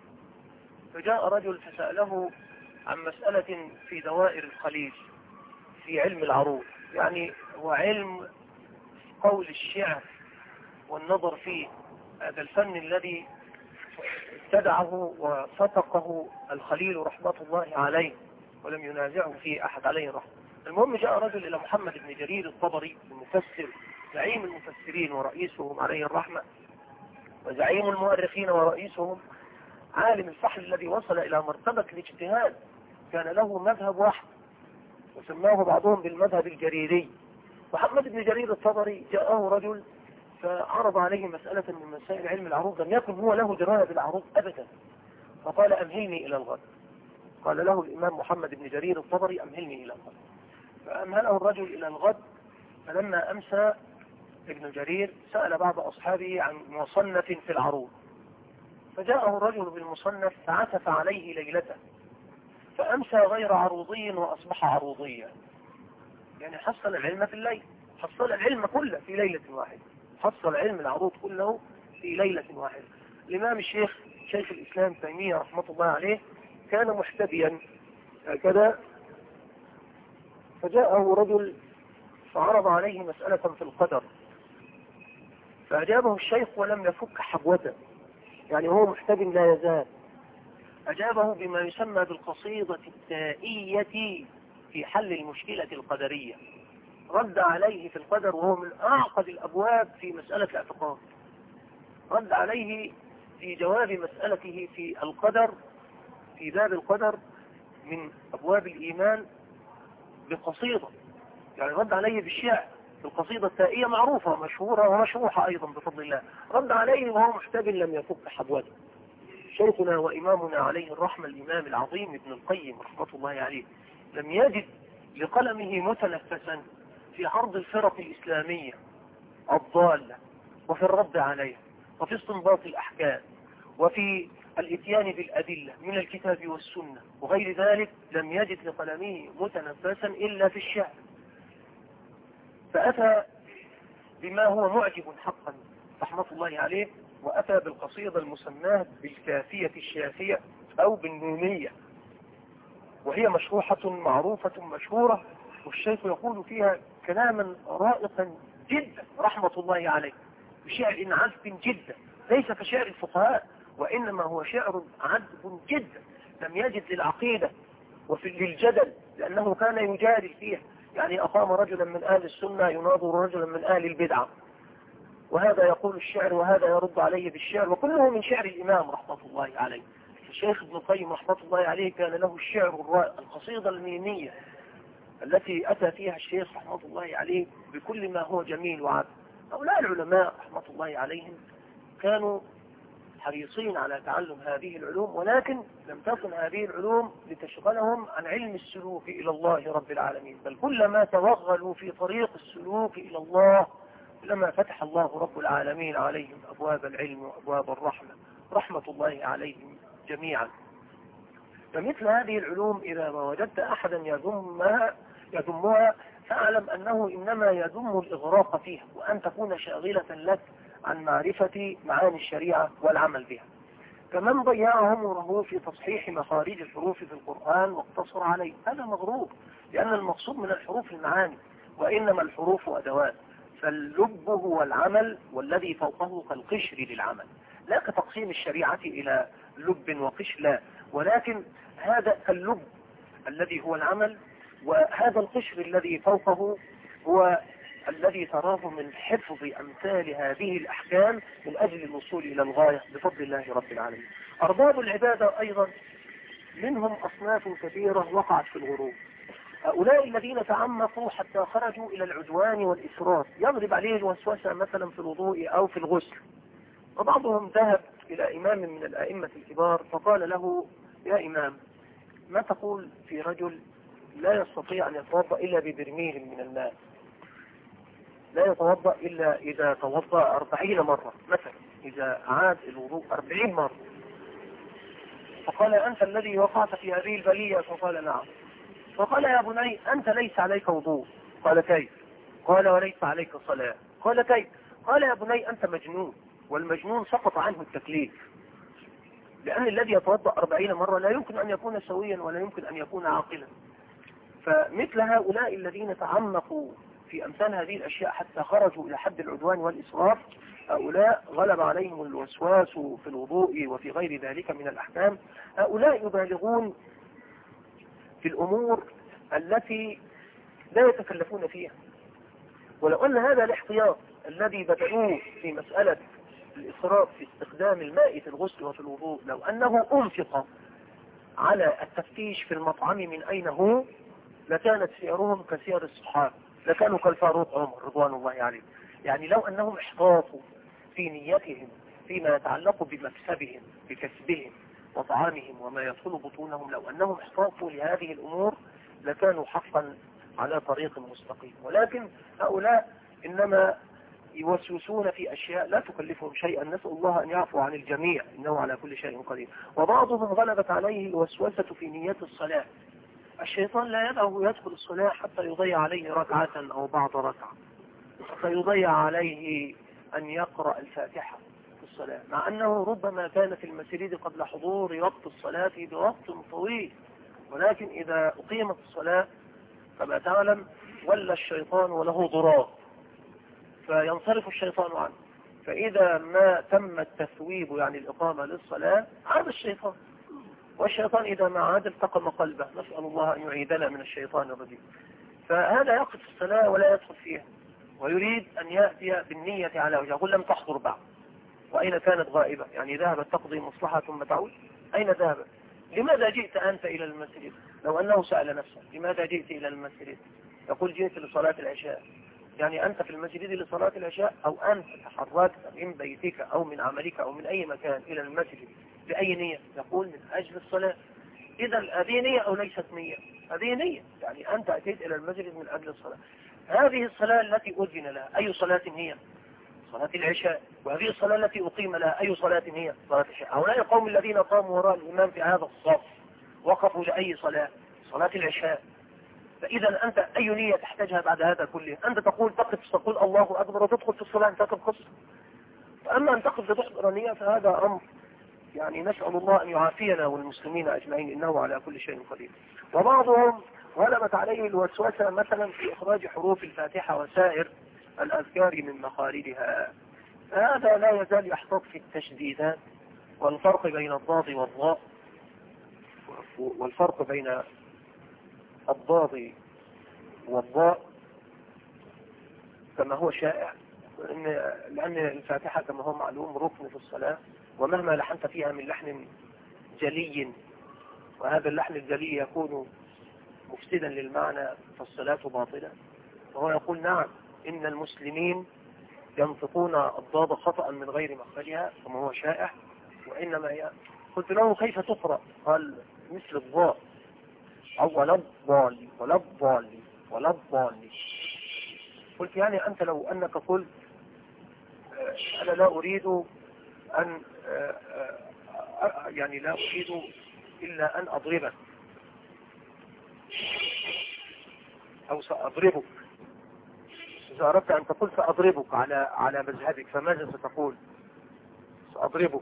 فجاء رجل فسأله عن مسألة في دوائر الخليج في علم العروض، يعني هو علم قول الشعر والنظر فيه، هذا الفن الذي ابتدعه وفتقه الخليل رحمة الله عليه ولم ينازعه فيه أحد عليه الرحمة. المهم جاء رجل إلى محمد بن جرير الطبري المفسر زعيم المفسرين ورئيسهم عليه الرحمة، وزعيم المؤرخين ورئيسهم، عالم الفحل الذي وصل إلى مرتبة الاجتهاد، كان له مذهب واحد وسماه بعضهم بالمذهب الجريري. محمد بن جرير الطبري جاءه رجل فعرض عليه مسألة من مسائل علم العروض، لم يكن هو له دراية بالعروض أبدا، فقال أمهلني إلى الغد. قال له الإمام محمد بن جرير الطبري أمهلني إلى الغد، فأمهله الرجل إلى الغد. فلما أمسى ابن جرير سأل بعض أصحابه عن مصنف في العروض، فجاءه الرجل بالمصنف فعسف عليه ليلته، فأمسى غير عروضي وأصبح عروضيا، يعني حصل العلم في الليل، حصل العلم كله في ليلة واحدة، حصل علم العروض كله في ليلة واحدة. الإمام الشيخ شيخ الإسلام تيمية رحمة الله عليه كان محتبيا هكذا، فجاءه رجل فعرض عليه مسألة في القدر، فأجابه الشيخ ولم يفك حبوته، يعني هو محتب لا يزال، أجابه بما يسمى بالقصيدة التائية في حل المشكلة القدرية. رد عليه في القدر، وهو من أعقد الأبواب في مسألة الاعتقاد. رد عليه في جواب مسألته في القدر، في باب القدر من أبواب الإيمان بقصيدة، يعني رد عليه بالشعر، القصيدة التائية معروفة ومشهورة ومشروحة أيضا بفضل الله. رد عليه وهو محتاج لم يفك حبوته. شيخنا وإمامنا عليه الرحمة الإمام العظيم ابن القيم رحمة الله عليه لم يجد لقلمه متنفسا في عرض الفرق الإسلامية الضالة، وفي الرد عليها، وفي استنباط الأحكام، وفي الاتيان بالأدلة من الكتاب والسنة وغير ذلك. لم يجد لقلمه متنفسا إلا في الشعر، فأتى بما هو معجب حقا رحمة الله عليه، وأتى بالقصيدة المسماة بالكافية الشافية أو بالنونية، وهي مشروحة معروفة مشهورة، والشيخ يقول فيها كلاما رائقا جدا رحمة الله عليه، بشعر عذب جدا، ليس كشعر الفقهاء، وإنما هو شعر عذب جدا. لم يجد للعقيدة وفي للجدل، لأنه كان يجادل فيها، يعني أقام رجلا من أهل السنة يناظر رجلا من أهل البدعة، وهذا يقول الشعر وهذا يرد عليه بالشعر، وكله من شعر الإمام رحمة الله عليه. الشيخ ابن القيم رحمة الله عليه كان له الشعر الرائع، القصيدة الميمية التي أتى فيها الشيخ رحمة الله عليه بكل ما هو جميل وعذب. هؤلاء العلماء رحمة الله عليهم كانوا حريصين على تعلم هذه العلوم، ولكن لم تكن هذه العلوم لتشغلهم عن علم السلوك إلى الله رب العالمين، بل كلما توغلوا في طريق السلوك إلى الله لما فتح الله رب العالمين عليهم أبواب العلم وأبواب الرحمة رحمة الله عليهم جميعا. فمثل هذه العلوم إذا ما وجدت أحدا يذمها يذمها فاعلم أنه إنما يذم الإغراق فيها، وأن تكون شاغلة لك عن معرفة معاني الشريعة والعمل بها. كمن ضيع عمره في تصحيح مخارج الحروف في القرآن واقتصر عليه، هذا مغرور، لأن المقصود من الحروف المعاني، وإنما الحروف أدوات، فاللب هو العمل والذي فوقه كالقشر للعمل، لا كتقسيم الشريعة إلى لب وقشر، لا، ولكن هذا كاللب الذي هو العمل، وهذا القشر الذي فوقه هو الذي تراه من حفظ أمثال هذه الأحكام من أجل الوصول إلى الغاية بفضل الله رب العالمين. أرباب العبادة أيضا منهم أصناف كثيرة وقعت في الغروب. هؤلاء الذين تعمقوا حتى خرجوا إلى العدوان والإسراف، يضرب عليه الوسوسة مثلا في الوضوء أو في الغسل، وبعضهم ذهب إلى إمام من الأئمة الكبار فقال له: يا إمام، ما تقول في رجل لا يستطيع أن يتوضأ إلا ببرميل من الماء، لا يتوضأ إلا إذا توضأ أربعين مرة مثلا، إذا عاد الوضوء أربعين مرة. فقال: أنت الذي وقعت في هذه البلية؟ فقال: نعم. فقال: يا بني، أنت ليس عليك وضوء. قال: كيف؟ قال: وليس عليك صلاة. قال: كيف؟ قال: يا بني، أنت مجنون، والمجنون سقط عنه التكليف، لأن الذي يتوضأ أربعين مرة لا يمكن أن يكون سويا ولا يمكن أن يكون عاقلا. فمثل هؤلاء الذين تعمقوا في أمثال هذه الأشياء حتى خرجوا إلى حد العدوان والإسراف، هؤلاء غلب عليهم الوسواس في الوضوء وفي غير ذلك من الأحكام. هؤلاء يبالغون في الأمور التي لا يتكلفون فيها، ولو أن هذا الاحتياط الذي بدأوه في مسألة الإسراف في استخدام الماء في الغسل وفي الوضوء، لو أنه أنفق على التفتيش في المطعم من أين هو، لكانت سيرهم كسير الصحابة، لكانوا كالفاروق عمر رضوان الله عليه. يعني لو أنهم احتاطوا في نيتهم فيما يتعلق بمكسبهم بكسبهم وطعامهم وما يدخل بطونهم، لو أنهم احتاطوا لهذه الأمور لكانوا حقا على طريق مستقيم. ولكن هؤلاء إنما يوسوسون في أشياء لا تكلفهم شيئا، نسأل الله أن يعفو عن الجميع إنه على كل شيء قدير. وبعضهم غلبت عليه الوسوسة في نية الصلاة، الشيطان لا يدعه يدخل الصلاة حتى يضيع عليه ركعة أو بعض ركعة، حتى يضيع عليه أن يقرأ الفاتحة في الصلاة، مع أنه ربما كان في المسجد قبل حضور وقت الصلاة بوقت طويل، ولكن إذا أقيمت الصلاة كما تعلم ولا الشيطان وله ضرار، فينصرف الشيطان عنه، فإذا ما تم التثويب يعني الإقامة للصلاة عاد الشيطان، والشيطان إذا ما عاد التقم قلبه، نسأل الله أن يعيدنا من الشيطان الرجيم. فهذا يقف في الصلاة ولا يدخل فيها، ويريد أن يأتي بالنية على وجه، يقول لم تحضر بعد، وأين كانت غائبة؟ يعني ذهبت تقضي مصلحة ثم تعود، أين ذهبت؟ لماذا جئت أنت إلى المسجد؟ لو أنه سأل نفسه لماذا جئت إلى المسجد؟ يقول جئت لصلاة العشاء. يعني أنت في المسجد لصلاة العشاء، أو أنت تحركت من بيتك أو من عملك أو من أي مكان إلى المسجد بأي نية؟ يقول من أجل الصلاة. إذا هذه نية أو ليست نية؟ هذه نية، يعني أنت أتيت إلى المسجد من أجل الصلاة. هذه الصلاة التي أذن لها أي صلاة هي؟ صلاة العشاء. وهذه الصلاة التي أقيم لها أي صلاة هي؟ صلاة العشاء. هؤلاء القوم الذين قاموا وراء الإمام في هذا الصف وقفوا لأي صلاة؟ صلاة العشاء. فإذا أنت أي نية تحتاجها بعد هذا كله؟ أنت تقول تقف تقول الله أكبر وتدخل في الصلاة، أنت تقف. فأما أن تقف لتحضر نية فهذا أمر يعني نسأل الله أن يعافينا والمسلمين أجمعين، إنه على كل شيء قدير. وبعضهم غلبت عليه الوسوسة مثلا في إخراج حروف الفاتحة وسائر الأذكار من مخارجها. هذا لا يزال يحتاط في التشديدات والفرق بين الضاد والضاء، والفرق بين الضاد والضاء كما هو شائع، لأن الفاتحة كما هو معلوم ركن في الصلاة، ومهما لحنت فيها من لحن جلي، وهذا اللحن الجلي يكون مفسدا للمعنى فالصلاة باطلة. وهو يقول نعم إن المسلمين ينطقون الضاد خطأ من غير مخرجها كما هو شائع، وإنما ي... قلت له كيف تقرأ؟ قال مثل الضاء، أو ولا الضالي ولا الضالي ولا الضالي. قلت يعني أنت لو أنك قلت أنا لا أريد أن يعني لا أريد إلا أن أضربك أو سأضربك، إذا أردت أن تقول سأضربك على على مذهبك فماذا ستقول؟ سأضربك.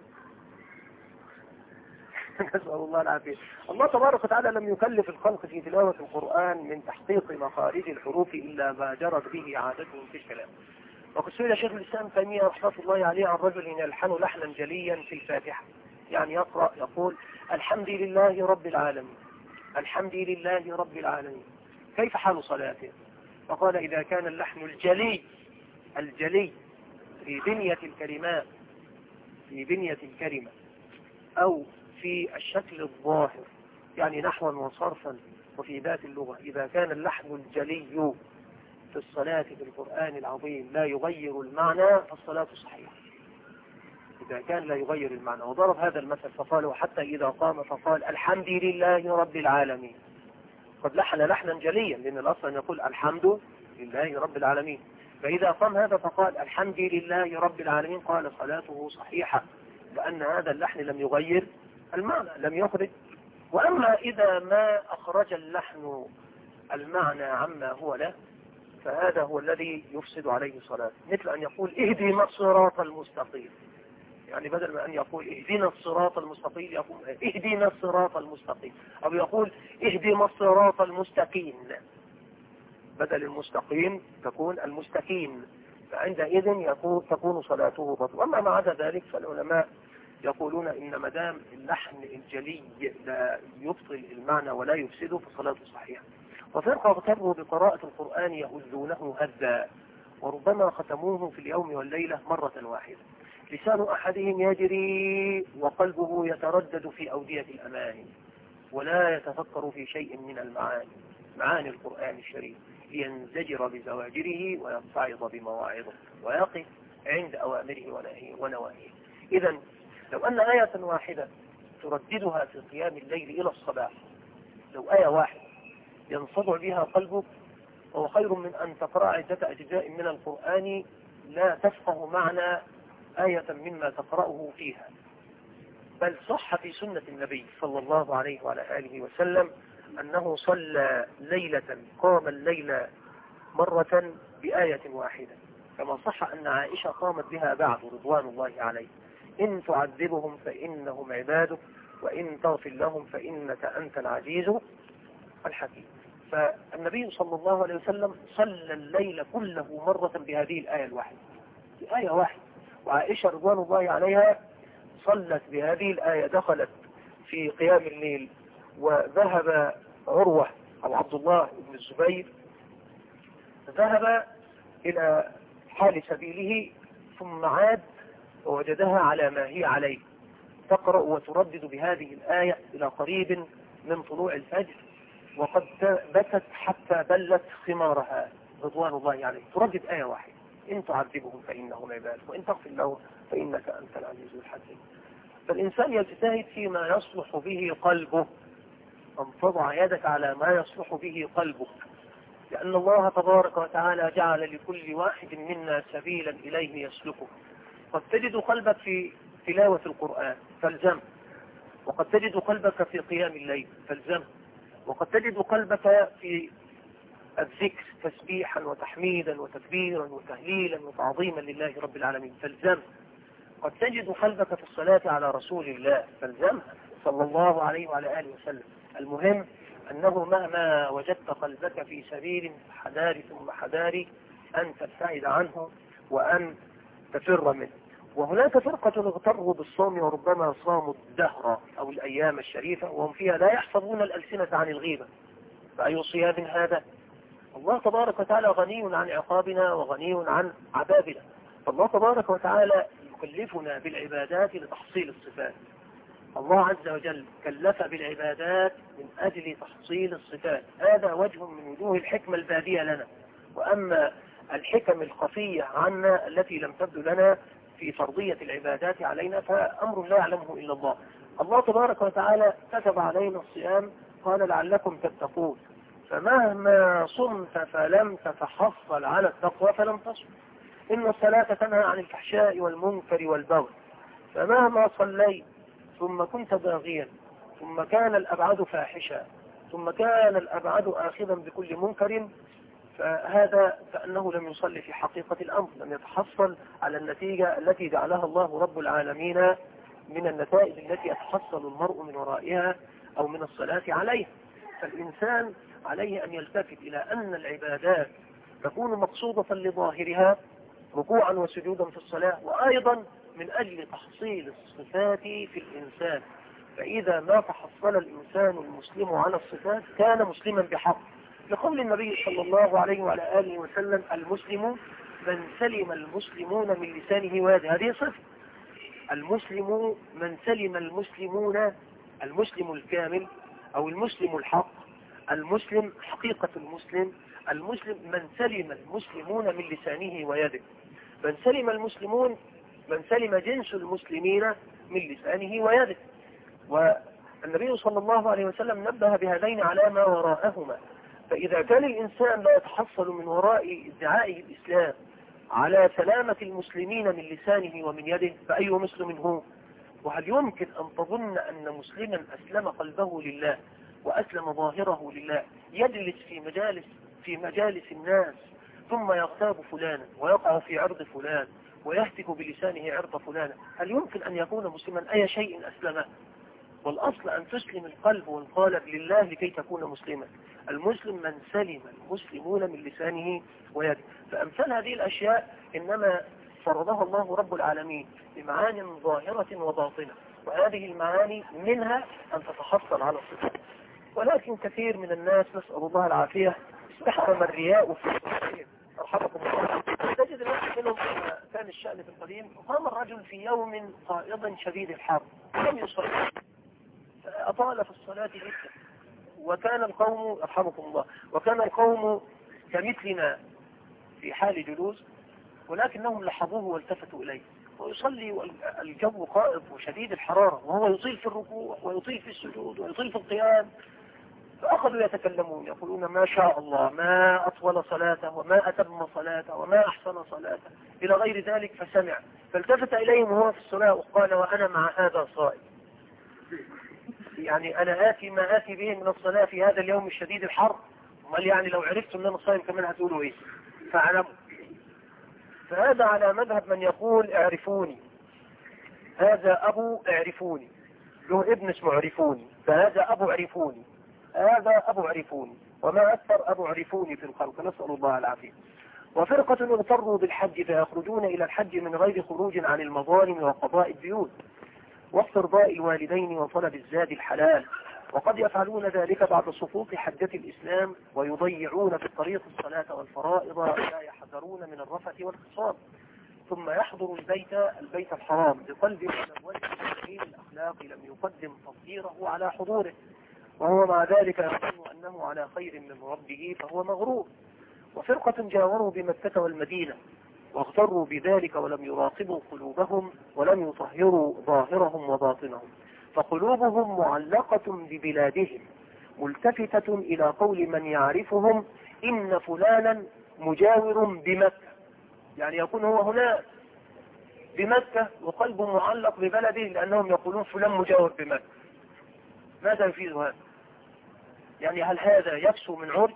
نسأل الله العافية. الله تبارك وتعالى لم يكلف الخلق في تلاوة القرآن من تحقيق مخارج الحروف إلا ما جرت به عادتهم في الكلام. وقد سئل شيخ الإسلام تيمية رحمة الله عليه عن رجل يلحن لحنا جليا في الفاتحة، يعني يقرأ يقول الحمد لله رب العالمين الحمد لله رب العالمين، كيف حال صلاته؟ فقال إذا كان اللحن الجلي الجلي في بنية الكلمات في بنية الكلمة أو في الشكل الظاهر يعني نحوا وصرفا وفي ذات اللغة، إذا كان اللحن الجلي في الصلاة في القرآن العظيم لا يغير المعنى فالصلاة صحيحة. إذا كان لا يغير المعنى، وضرب هذا المثل فقال وحتى إذا قام فقال الحمد لله رب العالمين، قد لحن لحنا جليا، لأن الأصل أن يقول الحمد لله رب العالمين، فإذا قام هذا فقال الحمد لله رب العالمين قال صلاته صحيحة، لأن هذا اللحن لم يغير المعنى، لم يخرج. وأما إذا ما أخرج اللحن المعنى عما هو له فهذا هو الذي يفسد عليه صلاة، مثل أن يقول اهدنا الصراط المستقيم، يعني بدل ما أن يقول اهدنا الصراط المستقيم يقول اهدنا الصراط المستقيم، أو يقول اهدنا الصراط المستقيم، بدل المستقيم تكون المستقيم، فعندئذ يكون تكون صلاته بطلة. أما ما عدا ذلك فالعلماء يقولون إن مدام اللحن الجلي لا يبطل المعنى ولا يفسده فصلاته صحيحة. وفرقة اغتروا بقراءة القرآن يهزونه هزا، وربما ختموه في اليوم والليلة مرة واحدة، لسان أحدهم يجري وقلبه يتردد في أودية الأماني، ولا يتفكر في شيء من المعاني معاني القرآن الشريف، لينزجر بزواجره ويتعظ بمواعظه ويقف عند أوامره ونواهيه. إذن لو أن آية واحدة ترددها في قيام الليل إلى الصباح، لو آية واحدة ينصدع بها قلبك فهو خير من أن تقرأ عدة أجزاء من القرآن لا تفقه معنى آية مما تقرأه فيها. بل صح في سنة النبي صلى الله عليه وعلى آله وسلم أنه صلى ليلة قام الليل مرة بآية واحدة، كما صح أن عائشة قامت بها بعد رضوان الله عليه، إن تعذبهم فإنهم عبادك وإن تغفر لهم فإنك أنت العزيز الحكيم. فالنبي صلى الله عليه وسلم صلى الليل كله مرة بهذه الآية الواحدة، بآية واحدة. وعائشة رضوان الله عليها صلت بهذه الآية، دخلت في قيام الليل وذهب عروة أو عبد الله بن الزبير ذهب إلى حال سبيله ثم عاد ووجدها على ما هي عليه، تقرأ وتردد بهذه الآية إلى قريب من طلوع الفجر، وقد بكت حتى بلت ثمارها رضوان الله عليه. تردد آية واحدة: إن تعذبهم فإنهم عباد وإن تغفر لهم فإنك أنت العزيز الحكيم. فالإنسان يجتهد فيما يصلح به قلبه، أن تضع يدك على ما يصلح به قلبك، لأن الله تبارك وتعالى جعل لكل واحد منا سبيلا إليه يسلكه. قد تجد قلبك في تلاوة القرآن فالزم، وقد تجد قلبك في قيام الليل فالزم، وقد تجد قلبك في الذكر تسبيحا وتحميدا وتكبيرا وتهليلا وتعظيما لله رب العالمين فالزم، قد تجد قلبك في الصلاة على رسول الله فالزم صلى الله عليه وعلى آله وسلم. المهم أنه مهما وجدت قلبك في سبيل حذار ثم حذار أن تبتعد عنه وأن تفر منه. وهناك فرقة اغتروا بالصوم وربما صاموا الدهر أو الأيام الشريفة وهم فيها لا يحفظون الألسنة عن الغيبة، فأي صيام هذا؟ الله تبارك وتعالى غني عن عقابنا وغني عن عذابنا، فالله تبارك وتعالى يكلفنا بالعبادات لتحصيل الصفات. الله عز وجل كلف بالعبادات من أجل تحصيل الصفات، هذا وجه من وجوه الحكمة البادية لنا. وأما الحكم الخفية عنا التي لم تبدو لنا في فرضية العبادات علينا فأمر لا يعلمه إلا الله. الله تبارك وتعالى كتب علينا الصيام، قال لعلكم تتقون، فمهما صمت فلم تتحصل على التقوى فلم تصم. إن الصلاة تنهى عن الفحشاء والمنكر والبغي، فمهما صليت ثم كنت باغيا ثم كان الأبعد فاحشا ثم كان الأبعد آخذا بكل منكر، فهذا كأنه لم يصلي في حقيقة الأمر، لم يتحصل على النتيجة التي جعلها الله رب العالمين من النتائج التي يتحصل المرء من ورائها أو من الصلاة عليه. فالإنسان عليه أن يلتفت إلى أن العبادات تكون مقصودة لظاهرها ركوعا وسجودا في الصلاة، وأيضا من أجل تحصيل الصفات في الإنسان. فإذا ما تحصل الإنسان المسلم على الصفات كان مسلما بحق، لقول النبي صلى الله عليه وعلى آله وسلم: المسلم من سلم المسلمون من لسانه ويده. هذه صفة المسلم، من سلم المسلمون، المسلم الكامل أو المسلم الحق، المسلم حقيقة المسلم، المسلم من سلم المسلمون من لسانه ويده. من سلم المسلمون، من سلم جنس المسلمين من لسانه ويده. والنبي صلى الله عليه وسلم نبه بهذين على ما وراءهما. فإذا كان الإنسان لا يتحصل من وراء ادعائه الإسلام على سلامة المسلمين من لسانه ومن يده، فأي مسلم هو؟ وهل يمكن أن تظن أن مسلما أسلم قلبه لله وأسلم ظاهره لله يجلس في مجالس في مجالس الناس ثم يغتاب فلانا ويقع في عرض فلان ويهتك بلسانه عرض فلانا؟ هل يمكن أن يكون مسلما؟ أي شيء أسلمه؟ والأصل أن تسلم القلب والقالب لله لكي تكون مسلما. المسلم من سلم المسلمون من لسانه ويده. فأمثال هذه الأشياء إنما فرضها الله رب العالمين بمعان ظاهرة وباطنة، وهذه المعاني منها أن تتحصل على الصفات. ولكن كثير من الناس، نسأل الله العافية، استحكم الرياء في الصفات. رحمكم الله. تجد الناس منهم كان الشأن في القديم، قام الرجل في يوم قائض شديد الحر لم يصلي، أطال في الصلاة جدا، وكان القوم، رحمكم الله، وكان القوم كمثلنا في حال جلوس، ولكنهم لحظوه والتفتوا إليه ويصلي الجو قائض وشديد الحرارة، وهو يطيل في الركوع ويطيل في السجود ويطيل في القيام. فأخذوا يتكلمون يقولون: ما شاء الله، ما أطول صلاته وما أتم صلاته وما أحسن صلاته إلى غير ذلك. فسمع فالتفت إليهم وهو في الصلاة وقال: وأنا مع هذا صائم. يعني أنا آتي ما آتي به من الصلاة في هذا اليوم الشديد الحر، وقال يعني لو عرفت أن أنا صائم كمان هتقولوا إيه؟ فاعلموا. فهذا على مذهب من يقول: اعرفوني، هذا أبو اعرفوني، له ابن اسمه عرفوني، فهذا أبو عرفوني، هذا أبو عرفوني، وما أكثر أبو عرفوني في الخلق، نسأل الله العافية. وفرقة اغتروا بالحج فيخرجون إلى الحج من غير خروج عن المظالم وقضاء الديون واسترضاء الوالدين وطلب الزاد الحلال وقد يفعلون ذلك بعد سقوط حجة الإسلام، ويضيعون في الطريق الصلاة والفرائض، لا يحذرون من الرفث والخصام، ثم يحضر البيت البيت الحرام بقلب منور جميل الأخلاق لم يقدم تطهيره على حضوره، وهو مع ذلك يظن أنه على خير من ربه فهو مغرور. وفرقة جاوروا بمكة والمدينة واغتروا بذلك ولم يراقبوا قلوبهم ولم يطهروا ظاهرهم وباطنهم، فقلوبهم معلقة ببلادهم ملتفتة إلى قول من يعرفهم إن فلانا مجاور بمكة، يعني يكون هو هنا بمكة وقلبه معلق ببلده لأنهم يقولون فلان مجاور بمكة. ماذا يفيد هذا؟ يعني هل هذا يكسو من عري؟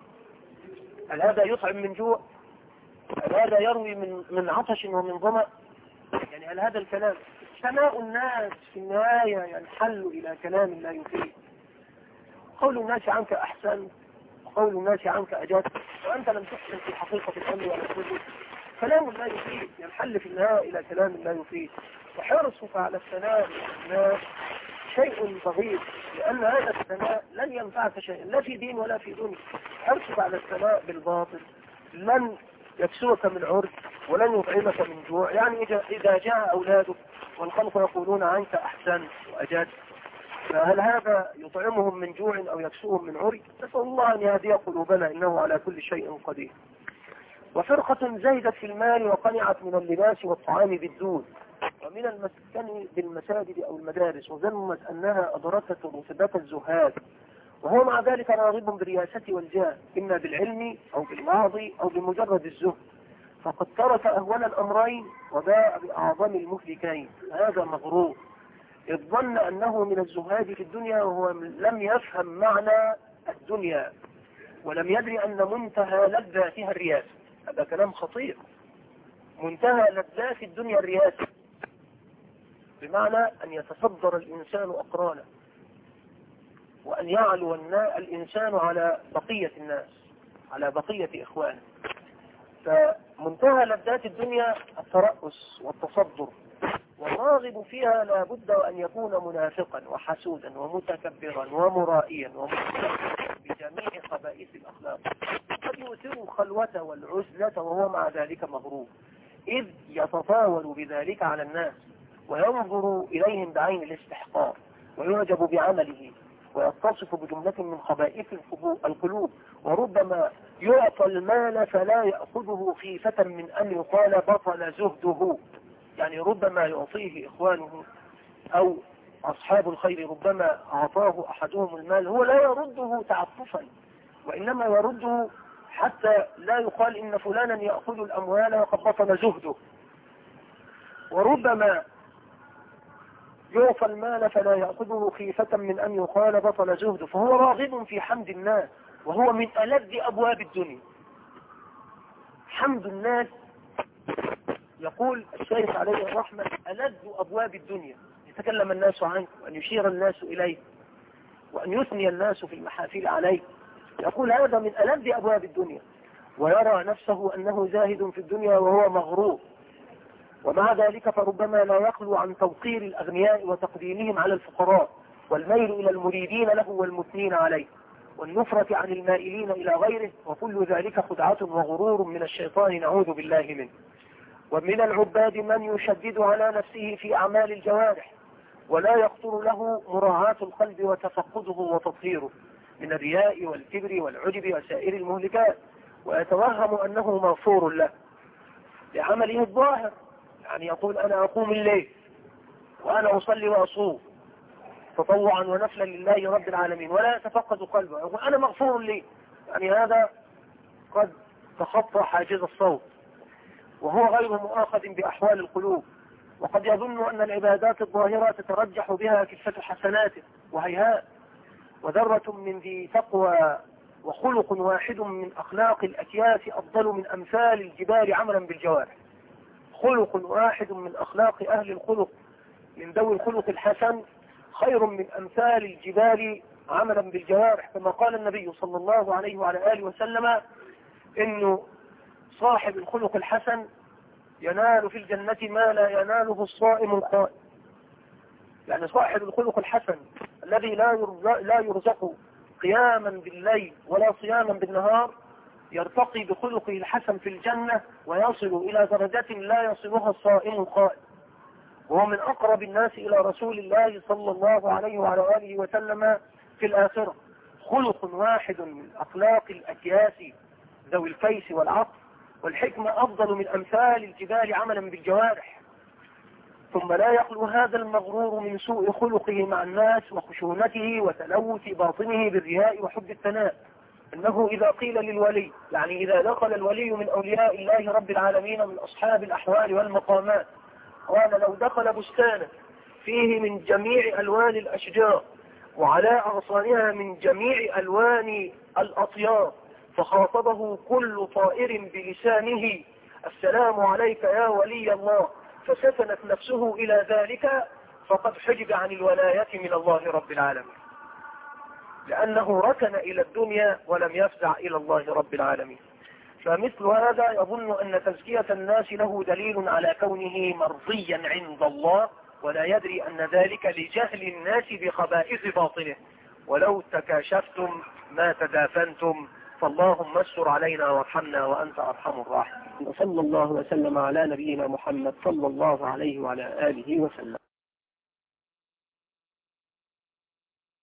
هل هذا يطعم من جوع؟ هل هذا يروي من من عطش ومن ظمأ؟ يعني هل هذا الكلام سماء الناس في النهاية ينحل إلى كلام لا يفيد؟ قول الناس عنك أحسن وقول الناس عنك أجاد، وأنت لم تحسن في حقيقة الأمر ولا كله، كلام لا يفيد ينحل في النهاية إلى كلام لا يفيد. وحرصك على الثناء الناس شيء بغيض، لأن هذا الثناء لن ينفعك شيئا لا في دين ولا في دنيا. حرصك على الثناء بالباطل لن يكسوك من عرض ولن يطعمك من جوع. يعني إذا جاء أولادك والخلق يقولون عنك أحسن وأجد، فهل هذا يطعمهم من جوع أو يكسوهم من عري؟ نسأل الله أن يهدي قلوبنا إنه على كل شيء قدير. وفرقة زهدت في المال وقنعت من اللباس والطعام بالدون ومن المسكن بالمساجد أو المدارس، وظنت أنها أدركت رتبة الزهاد، وهو مع ذلك راغب بالرياسة والجاه إما بالعلم أو بالماضي أو بمجرد الزهد، فقد ترك أهون الأمرين وباء بأعظم المهلكين. هذا مغرور إذ ظن أنه من الزهاد في الدنيا وهو لم يفهم معنى الدنيا ولم يدري أن منتهى لذاتها الرياسة. هذا كلام خطير. منتهى لذات الدنيا الرياسة، بمعنى أن يتصدر الإنسان أقرانه وأن يعلو الإنسان على بقية الناس على بقية إخوانه. فمنتهى لذات الدنيا الترأس والتصدر، والراغب فيها لا بد أن يكون منافقا وحسودا ومتكبرا ومرائيا ومتكبرا بجميع خبائث الأخلاق، قد يؤثر خلوته والعزلة وهو مع ذلك مغرور، إذ يتطاول بذلك على الناس وينظر إليهم بعين الاستحقار ويعجب بعمله ويتصف بجملة من خبائث القلوب، وربما يعطى المال فلا يأخذه خيفة من أن يقال بطل زهده. يعني ربما يعطيه إخوانه أو أصحاب الخير، ربما أعطاه أحدهم المال هو لا يرده تعطفا، وإنما يرده حتى لا يقال إن فلانا يأخذ الأموال وقد بطل زهده. وربما يعطى المال فلا يأخذه خيفة من أن يقال بطل زهده، فهو راغب في حمد الناس وهو من ألذ أبواب الدنيا. حمد الناس، يقول الشيخ عليه الرحمة، ألذ أبواب الدنيا، يتكلم الناس عنك وأن يشير الناس إليه وأن يثني الناس في المحافل عليه. يقول هذا من ألذ أبواب الدنيا، ويرى نفسه أنه زاهد في الدنيا وهو مغرور. ومع ذلك فربما لا يخلو عن توقير الأغنياء وتقديمهم على الفقراء والميل إلى المريدين له والمثنين عليه والنفرة عن المائلين إلى غيره، وكل ذلك خدعة وغرور من الشيطان نعوذ بالله منه. ومن العباد من يشدد على نفسه في أعمال الجوارح ولا يخطر له مراعاة القلب وتفقده وتطهيره من الرياء والكبر والعجب وسائر المهلكات، ويتوهم أنه مغفور له لعمله الظاهر. يعني يقول أنا أقوم الليل وأنا أصلي وأصوم تطوعا ونفلا لله رب العالمين، ولا يتفقد قلبه، يقول أنا مغفور لي. يعني هذا قد تخطى حاجز الصوت وهو غير مؤاخذ بأحوال القلوب، وقد يظن أن العبادات الظاهرة تترجح بها كفة حسناته، وهيهات. وذرة من ذي تقوى وخلق واحد من أخلاق الأكياس أفضل من أمثال الجبال عملا بالجوارح. خلق واحد من أخلاق أهل الخلق من ذوي الخلق الحسن خير من أمثال الجبال عملا بالجوارح، كما قال النبي صلى الله عليه وعلى آله وسلم إنه صاحب الخلق الحسن ينال في الجنة ما لا يناله الصائم القائم. يعني صاحب الخلق الحسن الذي لا يرزق, لا يرزق قياما بالليل ولا صياما بالنهار يرتقي بخلقه الحسن في الجنة ويصل إلى درجة لا يصلها الصائم القائم، وهو من أقرب الناس إلى رسول الله صلى الله عليه وعلى آله وسلم في الآخرة. خلق واحد من أخلاق الأكياس ذوي الفيس والعقل والحكمة أفضل من أمثال الجبال عملا بالجوارح. ثم لا يخلو هذا المغرور من سوء خلقه مع الناس وخشونته وتلوث باطنه بالرياء وحب الثناء. إنه إذا قيل للولي، يعني إذا دخل الولي من أولياء الله رب العالمين من أصحاب الأحوال والمقامات، قال لو دخل بستانا فيه من جميع ألوان الأشجار وعلى أغصانها من جميع ألوان الأطيار فخاطبه كل طائر بلسانه السلام عليك يا ولي الله، فسكنت نفسه إلى ذلك، فقد حجب عن الولاية من الله رب العالمين، لأنه ركن إلى الدنيا ولم يفزع إلى الله رب العالمين. فمثل هذا يظن أن تزكية الناس له دليل على كونه مرضيا عند الله، ولا يدري أن ذلك لجهل الناس بخبائث باطنه. ولو تكاشفتم ما تدافنتم، فاللهم استر علينا وارحمنا وأنت أرحم الراحمين. وصلى الله وسلم على نبينا محمد صلى الله عليه وعلى آله وسلم.